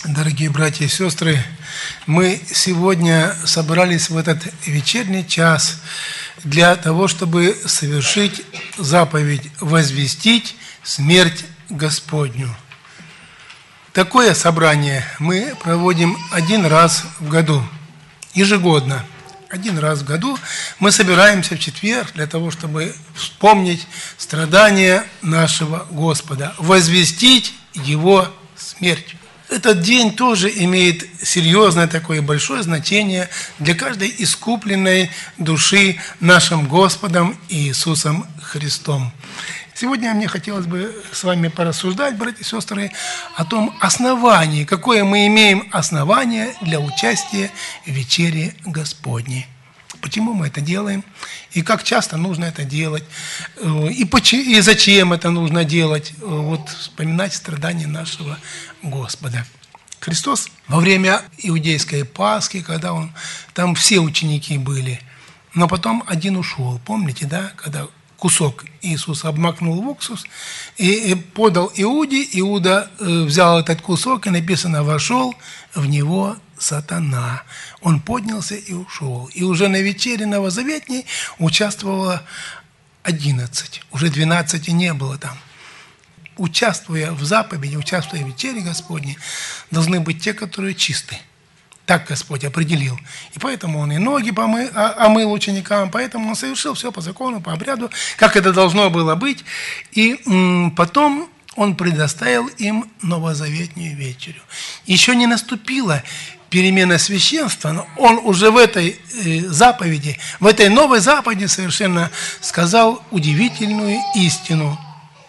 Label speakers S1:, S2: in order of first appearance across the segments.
S1: Дорогие братья и сестры, мы сегодня собрались в этот вечерний час для того, чтобы совершить заповедь «Возвестить смерть Господню». Такое собрание мы проводим один раз в году, ежегодно. Один раз в году мы собираемся в четверг для того, чтобы вспомнить страдания нашего Господа, возвестить Его смерть. Этот день тоже имеет серьезное такое большое значение для каждой искупленной души нашим Господом Иисусом Христом. Сегодня мне хотелось бы с вами порассуждать, братья и сестры, о том основании, какое мы имеем основание для участия в вечере Господней. Почему мы это делаем, и как часто нужно это делать, и зачем это нужно делать, вспоминать страдания нашего Господа. Христос во время иудейской Пасхи, когда там все ученики были, но потом один ушел, помните, да, когда кусок Иисус обмакнул в уксус и подал Иуде, Иуда взял этот кусок, и написано, вошел в него сатана. Он поднялся и ушел. И уже на вечере новозаветней участвовало 11, уже 12 не было там. Участвуя в заповеди, участвуя в вечере Господней, должны быть те, которые чисты. Так Господь определил. И поэтому Он и ноги омыл ученикам, поэтому Он совершил все по закону, по обряду, как это должно было быть. И потом Он предоставил им новозаветнюю вечерю. Еще не наступила перемена священства, но Он уже в этой заповеди, в этой новой заповеди совершенно сказал удивительную истину.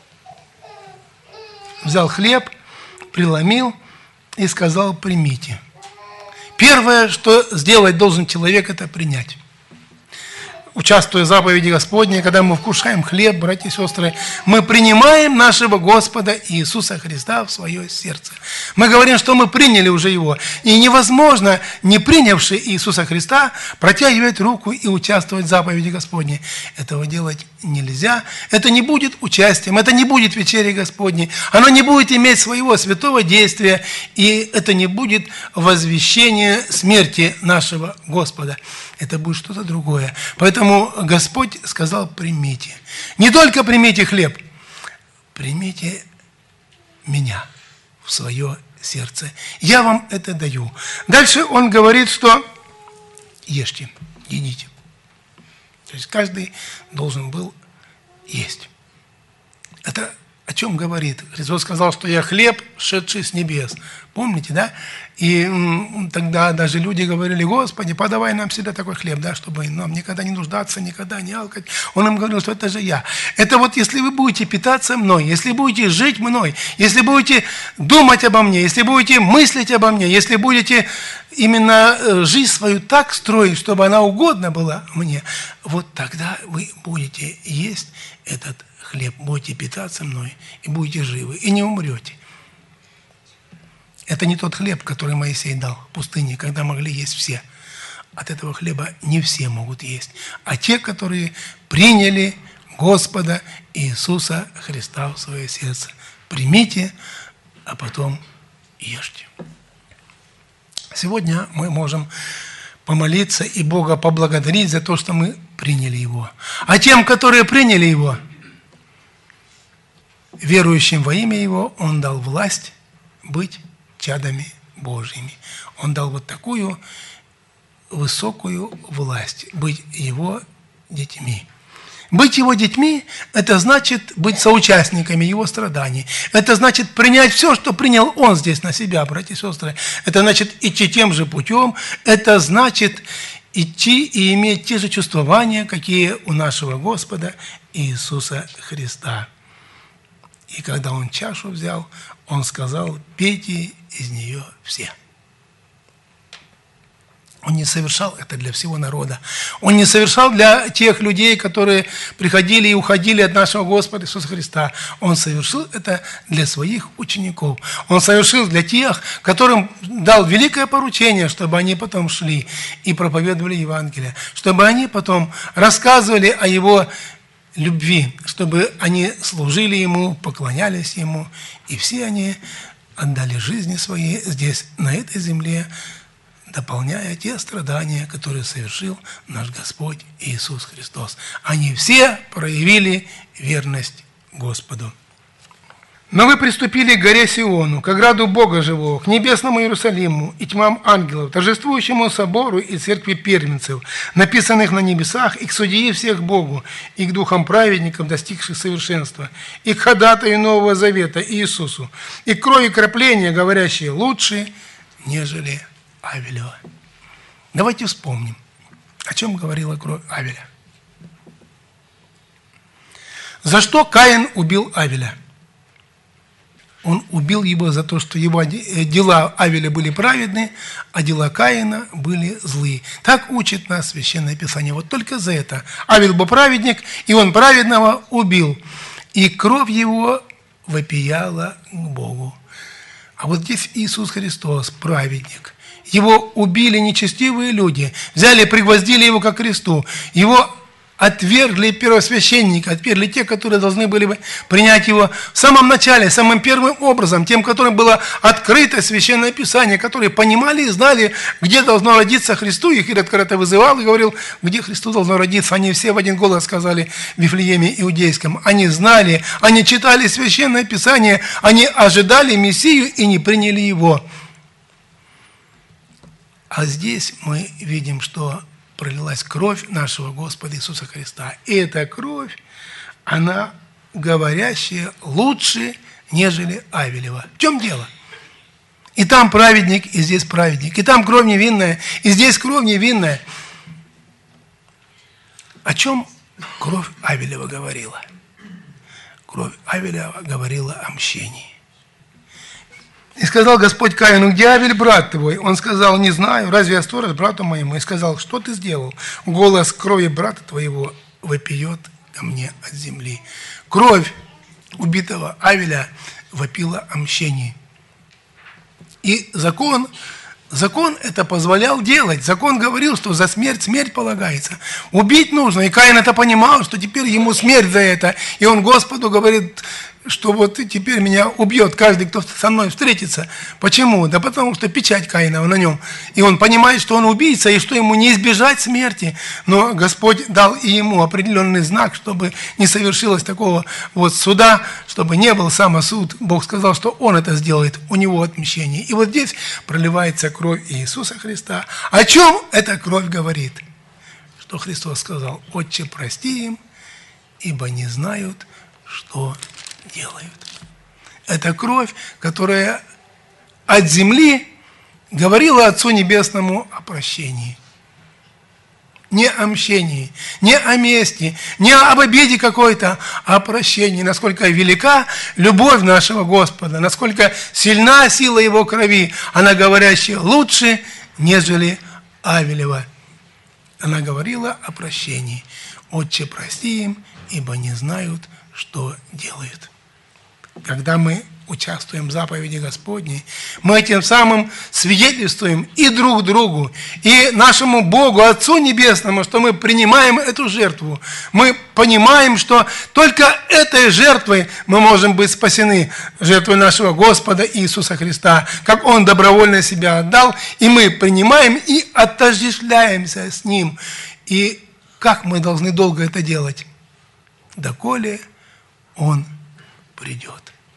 S1: Взял хлеб, преломил и сказал, примите. Первое, что сделать должен человек, это принять. Участвуя в заповеди Господней, когда мы вкушаем хлеб, братья и сестры, мы принимаем нашего Господа Иисуса Христа в свое сердце. Мы говорим, что мы приняли уже Его. И невозможно, не принявший Иисуса Христа, протягивать руку и участвовать в заповеди Господней. Этого делать нельзя. Это не будет участием, это не будет вечерей Господней. Оно не будет иметь своего святого действия, и это не будет возвещение смерти нашего Господа. Это будет что-то другое. Поэтому Господь сказал, примите. Не только примите хлеб, примите меня в свое сердце. Я вам это даю. Дальше Он говорит, что ешьте, едите. То есть каждый должен был есть. Это о чем говорит? Христос сказал, что я хлеб, шедший с небес. Помните, да? И тогда даже люди говорили, Господи, подавай нам всегда такой хлеб, да, чтобы нам никогда не нуждаться, никогда не алкать. Он им говорил, что это же я. Это вот если вы будете питаться мной, если будете жить мной, если будете думать обо мне, если будете мыслить обо мне, если будете именно жизнь свою так строить, чтобы она угодна была мне, вот тогда вы будете есть этот хлеб, будете питаться мной и будете живы, и не умрете. Это не тот хлеб, который Моисей дал в пустыне, когда могли есть все. От этого хлеба не все могут есть. А те, которые приняли Господа Иисуса Христа в свое сердце. Примите, а потом ешьте. Сегодня мы можем помолиться и Бога поблагодарить за то, что мы приняли Его. А тем, которые приняли Его, верующим во имя Его, Он дал власть быть чадами Божьими. Он дал вот такую высокую власть, быть Его детьми. Быть Его детьми – это значит быть соучастниками Его страданий. Это значит принять все, что принял Он здесь на себя, братья и сестры. Это значит идти тем же путем. Это значит идти и иметь те же чувствования, какие у нашего Господа Иисуса Христа. И когда Он чашу взял, Он сказал, пейте из нее все. Он не совершал это для всего народа. Он не совершал для тех людей, которые приходили и уходили от нашего Господа Иисуса Христа. Он совершил это для своих учеников. Он совершил для тех, которым дал великое поручение, чтобы они потом шли и проповедовали Евангелие, чтобы они потом рассказывали о Его любви, чтобы они служили Ему, поклонялись Ему. И все они отдали жизни свои здесь, на этой земле, дополняя те страдания, которые совершил наш Господь Иисус Христос. Они все проявили верность Господу. Но вы приступили к горе Сиону, к ограду Бога живого, к небесному Иерусалиму и тьмам ангелов, торжествующему собору и церкви первенцев, написанных на небесах, и к судьи всех Богу, и к духам праведников, достигших совершенства, и к ходатаю Нового Завета Иисусу, и к крови кропления, говорящей лучше, нежели Авелева. Давайте вспомним, о чем говорила кровь Авеля. За что Каин убил Авеля? Он убил его за то, что его дела Авеля были праведны, а дела Каина были злые. Так учит нас Священное Писание. Вот только за это. Авель был праведник, и он праведного убил. И кровь его вопияла к Богу. А вот здесь Иисус Христос, праведник. Его убили нечестивые люди, взяли, пригвоздили его ко кресту. Его отвергли первосвященника, отвергли те, которые должны были бы принять его в самом начале, самым первым образом, тем, которым было открыто Священное Писание, которые понимали и знали, где должно родиться Христу. Их Ирод когда-то вызывал и говорил, где Христу должно родиться. Они все в один голос сказали в Вифлееме Иудейском. Они знали, они читали Священное Писание, они ожидали Мессию и не приняли его. А здесь мы видим, что пролилась кровь нашего Господа Иисуса Христа. И эта кровь, она говорящая лучше, нежели Авелева. В чем дело? И там праведник, и здесь праведник. И там кровь невинная, и здесь кровь невинная. О чем кровь Авелева говорила? Кровь Авелева говорила о мщении. И сказал Господь Каину: где Авель, брат твой? Он сказал: не знаю, разве я сторож брату моему? И сказал: что ты сделал? Голос крови брата твоего вопиет ко мне от земли. Кровь убитого Авеля вопила о мщении. И закон это позволял делать. Закон говорил, что за смерть полагается. Убить нужно. И Каин это понимал, что теперь ему смерть за это. И он Господу говорит, что вот теперь меня убьет каждый, кто со мной встретится. Почему? Да потому что печать Каинова на нем. И он понимает, что он убийца, и что ему не избежать смерти. Но Господь дал и ему определенный знак, чтобы не совершилось такого вот суда, чтобы не был самосуд. Бог сказал, что он это сделает, у него отмщение. И вот здесь проливается кровь Иисуса Христа. О чем эта кровь говорит? Что Христос сказал: «Отче, прости им, ибо не знают, что делают». Это кровь, которая от земли говорила Отцу Небесному о прощении. Не о мщении, не о мести, не об обиде какой-то, а о прощении. Насколько велика любовь нашего Господа, насколько сильна сила Его крови, она говорящая лучше, нежели Авелева. Она говорила о прощении. «Отче, прости им, ибо не знают, что делают». Когда мы участвуем в заповеди Господней, мы тем самым свидетельствуем и друг другу, и нашему Богу, Отцу Небесному, что мы принимаем эту жертву. Мы понимаем, что только этой жертвой мы можем быть спасены, жертвой нашего Господа Иисуса Христа, как Он добровольно себя отдал, и мы принимаем и отождествляемся с Ним. И как мы должны долго это делать? Доколе Он придет.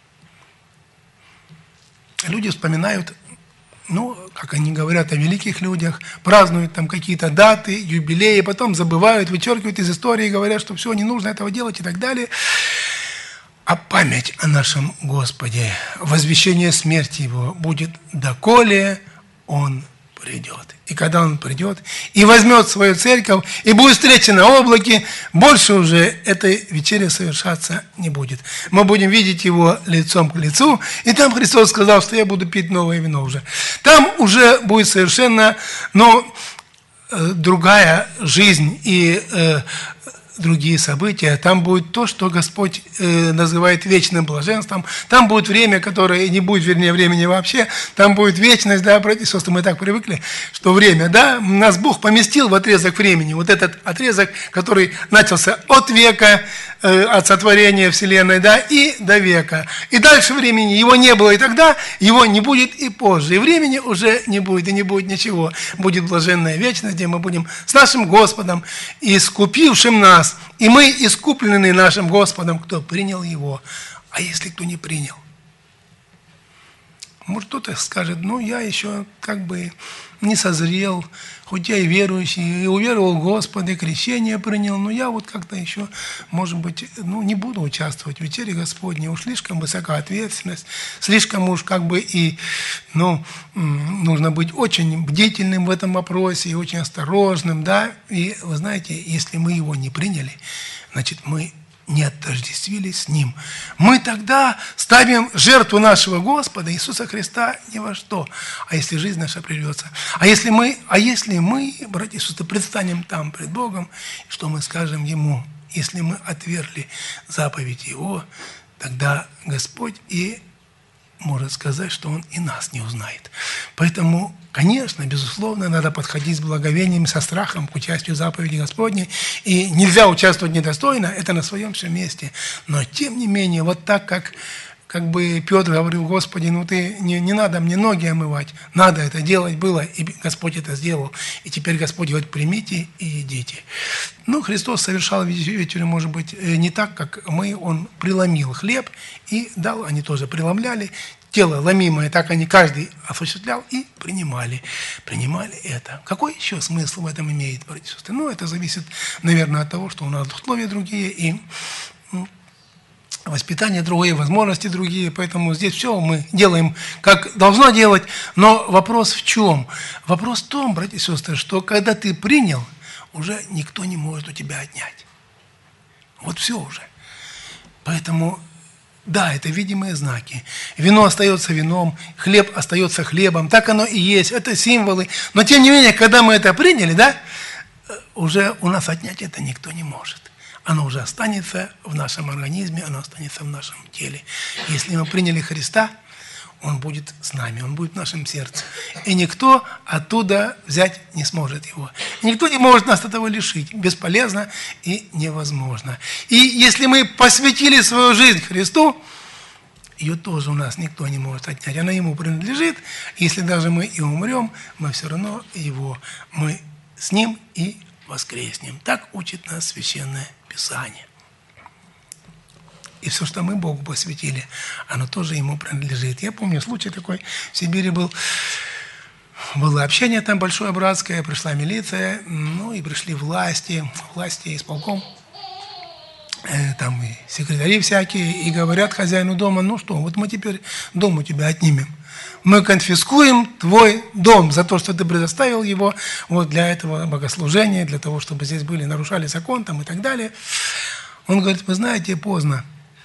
S1: Люди вспоминают, как они говорят о великих людях, празднуют там какие-то даты, юбилеи, потом забывают, вычеркивают из истории, говорят, что все, не нужно этого делать и так далее. А память о нашем Господе, возвещение смерти Его будет, доколе Он придет. И когда Он придет и возьмет свою церковь, и будет встречен на облаке, больше уже этой вечери совершаться не будет. Мы будем видеть Его лицом к лицу, и там Христос сказал, что я буду пить новое вино уже. Там уже будет совершенно, другая жизнь и другие события. Там будет то, что Господь называет вечным блаженством. Там будет время, которое не будет, времени вообще. Там будет вечность, да, братья и сестры, мы так привыкли, что время, да, нас Бог поместил в отрезок времени. Вот этот отрезок, который начался от века от сотворения Вселенной, да, и до века. И дальше времени его не было и тогда, его не будет и позже. И времени уже не будет, и не будет ничего. Будет блаженная вечность, где мы будем с нашим Господом, искупившим нас. И мы искуплены нашим Господом, кто принял его. А если кто не принял? Может, кто-то скажет, ну, я еще как бы не созрел, хоть я и верующий, и уверовал в Господа, и крещение принял, но я вот как-то еще, может быть, ну, не буду участвовать в вечере Господней, уж слишком высока ответственность, слишком уж как бы и, ну, нужно быть очень бдительным в этом вопросе и очень осторожным, да, и вы знаете, если мы его не приняли, значит, мы не отождествились с Ним. Мы тогда ставим жертву нашего Господа Иисуса Христа ни во что. А если жизнь наша прервется? А если мы, братья и сестры, предстанем там пред Богом, что мы скажем Ему? Если мы отвергли заповедь Его, тогда Господь и может сказать, что Он и нас не узнает. Поэтому, конечно, безусловно, надо подходить с благоговением, со страхом к участию в заповеди Господней. И нельзя участвовать недостойно, это на своем все месте. Но, тем не менее, вот так, как бы Петр говорил: Господи, ну ты не надо мне ноги омывать, надо это делать было, и Господь это сделал. И теперь Господь говорит: примите и едите. Ну, Христос совершал вечерю, может быть, не так, как мы, Он преломил хлеб и дал, они тоже преломляли, тело ломимое, так они каждый осуществлял и принимали это. Какой еще смысл в этом имеет, братья и сестры? Ну, это зависит, наверное, от того, что у нас условия другие и воспитание другое, возможности другие, поэтому здесь все мы делаем, как должно делать, но вопрос в чем? Вопрос в том, братья и сестры, что когда ты принял, уже никто не может у тебя отнять. Вот все уже. Поэтому, да, это видимые знаки. Вино остается вином, хлеб остается хлебом, так оно и есть, это символы. Но тем не менее, когда мы это приняли, да, уже у нас отнять это никто не может. Оно уже останется в нашем организме, оно останется в нашем теле. Если мы приняли Христа, Он будет с нами, Он будет в нашем сердце. И никто оттуда взять не сможет Его. Никто не может нас этого лишить. Бесполезно и невозможно. И если мы посвятили свою жизнь Христу, ее тоже у нас никто не может отнять. Она Ему принадлежит. Если даже мы и умрем, мы все равно Его. Мы с Ним и воскреснем. Так учит нас Священное Писание. И все, что мы Богу посвятили, оно тоже Ему принадлежит. Я помню случай такой, в Сибири был. Было общение там большое братское, пришла милиция, ну и пришли власти исполком, там и секретари всякие, и говорят хозяину дома: ну что, вот мы теперь дом у тебя отнимем. Мы конфискуем твой дом за то, что ты предоставил его вот для этого богослужения, для того, чтобы здесь были, нарушали закон там и так далее. Он говорит: вы знаете, поздно.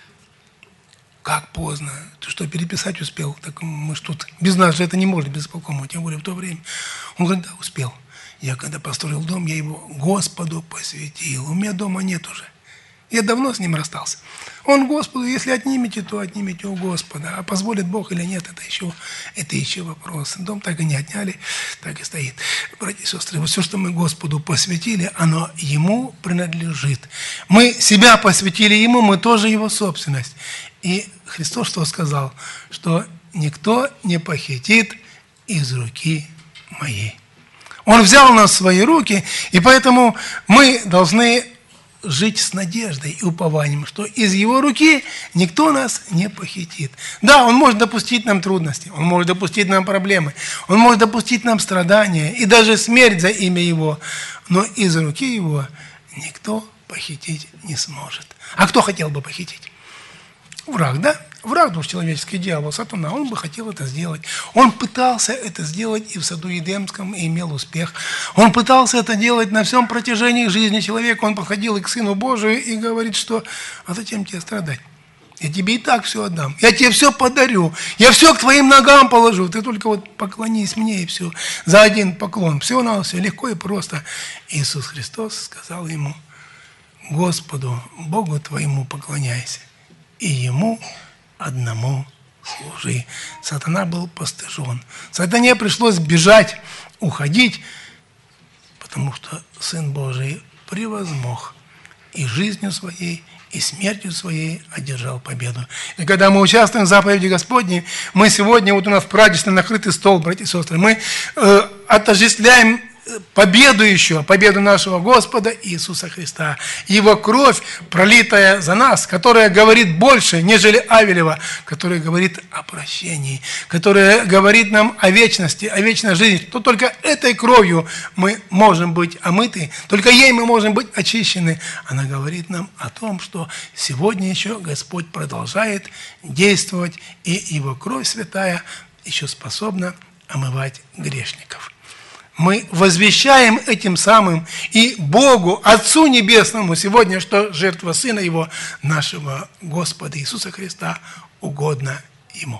S1: Как поздно? Ты что, переписать успел? Так мы ж тут, без нас же это не может, без исполкома, тем более в то время. Он говорит: да, успел. Я когда построил дом, я его Господу посвятил. У меня дома нет уже. Я давно с ним расстался. Он Господу, если отнимете, то отнимете у Господа. А позволит Бог или нет, это еще вопрос. Дом так и не отняли, так и стоит. Братья и сестры, вот все, что мы Господу посвятили, оно Ему принадлежит. Мы себя посвятили Ему, мы тоже Его собственность. И Христос что сказал? Что никто не похитит из руки моей. Он взял нас в свои руки, и поэтому мы должны жить с надеждой и упованием, что из Его руки никто нас не похитит. Да, Он может допустить нам трудности, Он может допустить нам проблемы, Он может допустить нам страдания и даже смерть за имя Его, но из руки Его никто похитить не сможет. А кто хотел бы похитить? Враг, да? Враг двухчеловеческий дьявол, сатана, он бы хотел это сделать. Он пытался это сделать и в саду Эдемском, и имел успех. Он пытался это делать на всем протяжении жизни человека. Он подходил и к Сыну Божию и говорит, что «а зачем тебе страдать? Я тебе и так все отдам. Я тебе все подарю. Я все к твоим ногам положу. Ты только вот поклонись мне и все. За один поклон. Все на все легко и просто». Иисус Христос сказал ему: «Господу, Богу твоему поклоняйся, и Ему одному служи». Сатана был постыжен. Сатане пришлось бежать, уходить, потому что Сын Божий превозмог и жизнью своей, и смертью своей одержал победу. И когда мы участвуем в заповеди Господней, мы сегодня, вот у нас празднично накрытый стол, братья и сестры, мы отождествляем победу нашего Господа Иисуса Христа. Его кровь, пролитая за нас, которая говорит больше, нежели Авелева, которая говорит о прощении, которая говорит нам о вечности, о вечной жизни, то только этой кровью мы можем быть омыты, только ей мы можем быть очищены. Она говорит нам о том, что сегодня еще Господь продолжает действовать, и Его кровь святая еще способна омывать грешников. Мы возвещаем этим самым и Богу, Отцу Небесному сегодня, что жертва Сына Его, нашего Господа Иисуса Христа, угодна Ему.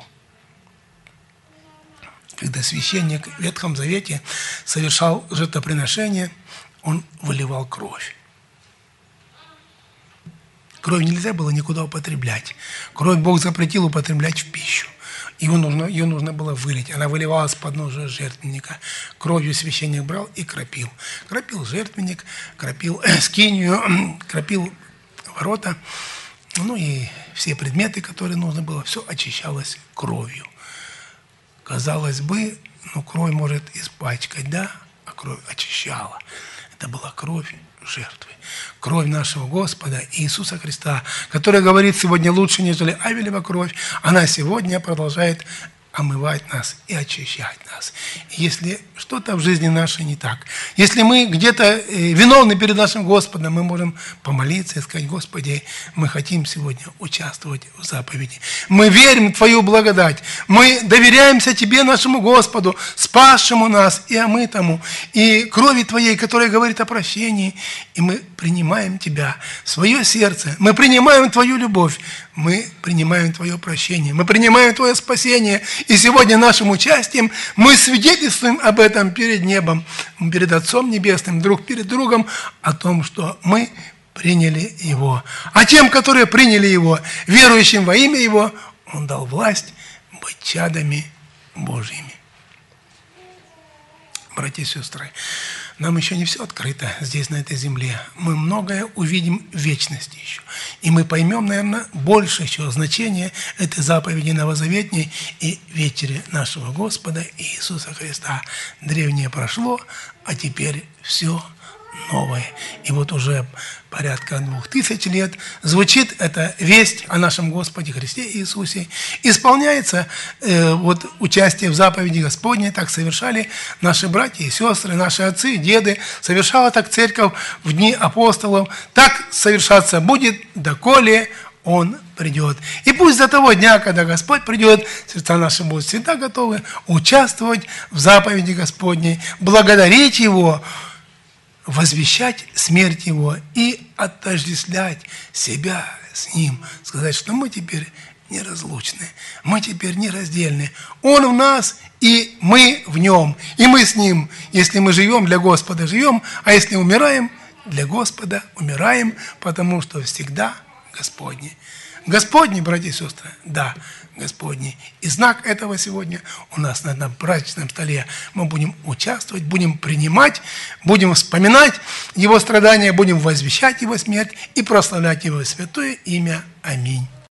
S1: Когда священник в Ветхом Завете совершал жертвоприношение, он выливал кровь. Кровь нельзя было никуда употреблять. Кровь Бог запретил употреблять в пищу. Ее нужно было вылить. Она выливалась с подножия жертвенника. Кровью священник брал и кропил. Кропил жертвенник, кропил скинию, кропил ворота. Ну и все предметы, которые нужно было, все очищалось кровью. Казалось бы, кровь может испачкать, да? А кровь очищала. Это была кровь жертвы. Кровь нашего Господа Иисуса Христа, которая говорит сегодня лучше, нежели Авелева кровь, она сегодня продолжает омывать нас и очищать нас. И если что-то в жизни нашей не так, если мы где-то виновны перед нашим Господом, мы можем помолиться и сказать: Господи, мы хотим сегодня участвовать в заповеди. Мы верим в Твою благодать. Мы доверяемся Тебе, нашему Господу, спасшему нас и омытому, и крови Твоей, которая говорит о прощении. И мы принимаем Тебя в свое сердце. Мы принимаем Твою любовь. Мы принимаем Твое прощение. Мы принимаем Твое спасение. И сегодня нашим участием мы свидетельствуем об этом перед небом, перед Отцом Небесным, друг перед другом, о том, что мы приняли Его. А тем, которые приняли Его, верующим во имя Его, Он дал власть быть чадами Божьими. Братья и сестры, нам еще не все открыто здесь, на этой земле. Мы многое увидим в вечности еще. И мы поймем, наверное, больше еще значение этой заповеди новозаветней и вечери нашего Господа Иисуса Христа. Древнее прошло, а теперь все новое. И вот уже порядка 2000 лет звучит эта весть о нашем Господе Христе Иисусе. Исполняется участие в заповеди Господней. Так совершали наши братья и сестры, наши отцы и деды. Совершала так церковь в дни апостолов. Так совершаться будет, доколе Он придет. И пусть до того дня, когда Господь придет, сердца наши будут всегда готовы участвовать в заповеди Господней, благодарить Его, возвещать смерть Его и отождествлять себя с Ним. Сказать, что мы теперь неразлучны, мы теперь нераздельны. Он в нас, и мы в Нем, и мы с Ним. Если мы живем для Господа, живем, а если умираем, для Господа умираем, потому что всегда Господний. Господний, братья и сестры, да, Господний. И знак этого сегодня у нас на этом праздничном столе. Мы будем участвовать, будем принимать, будем вспоминать Его страдания, будем возвещать Его смерть и прославлять Его святое имя. Аминь.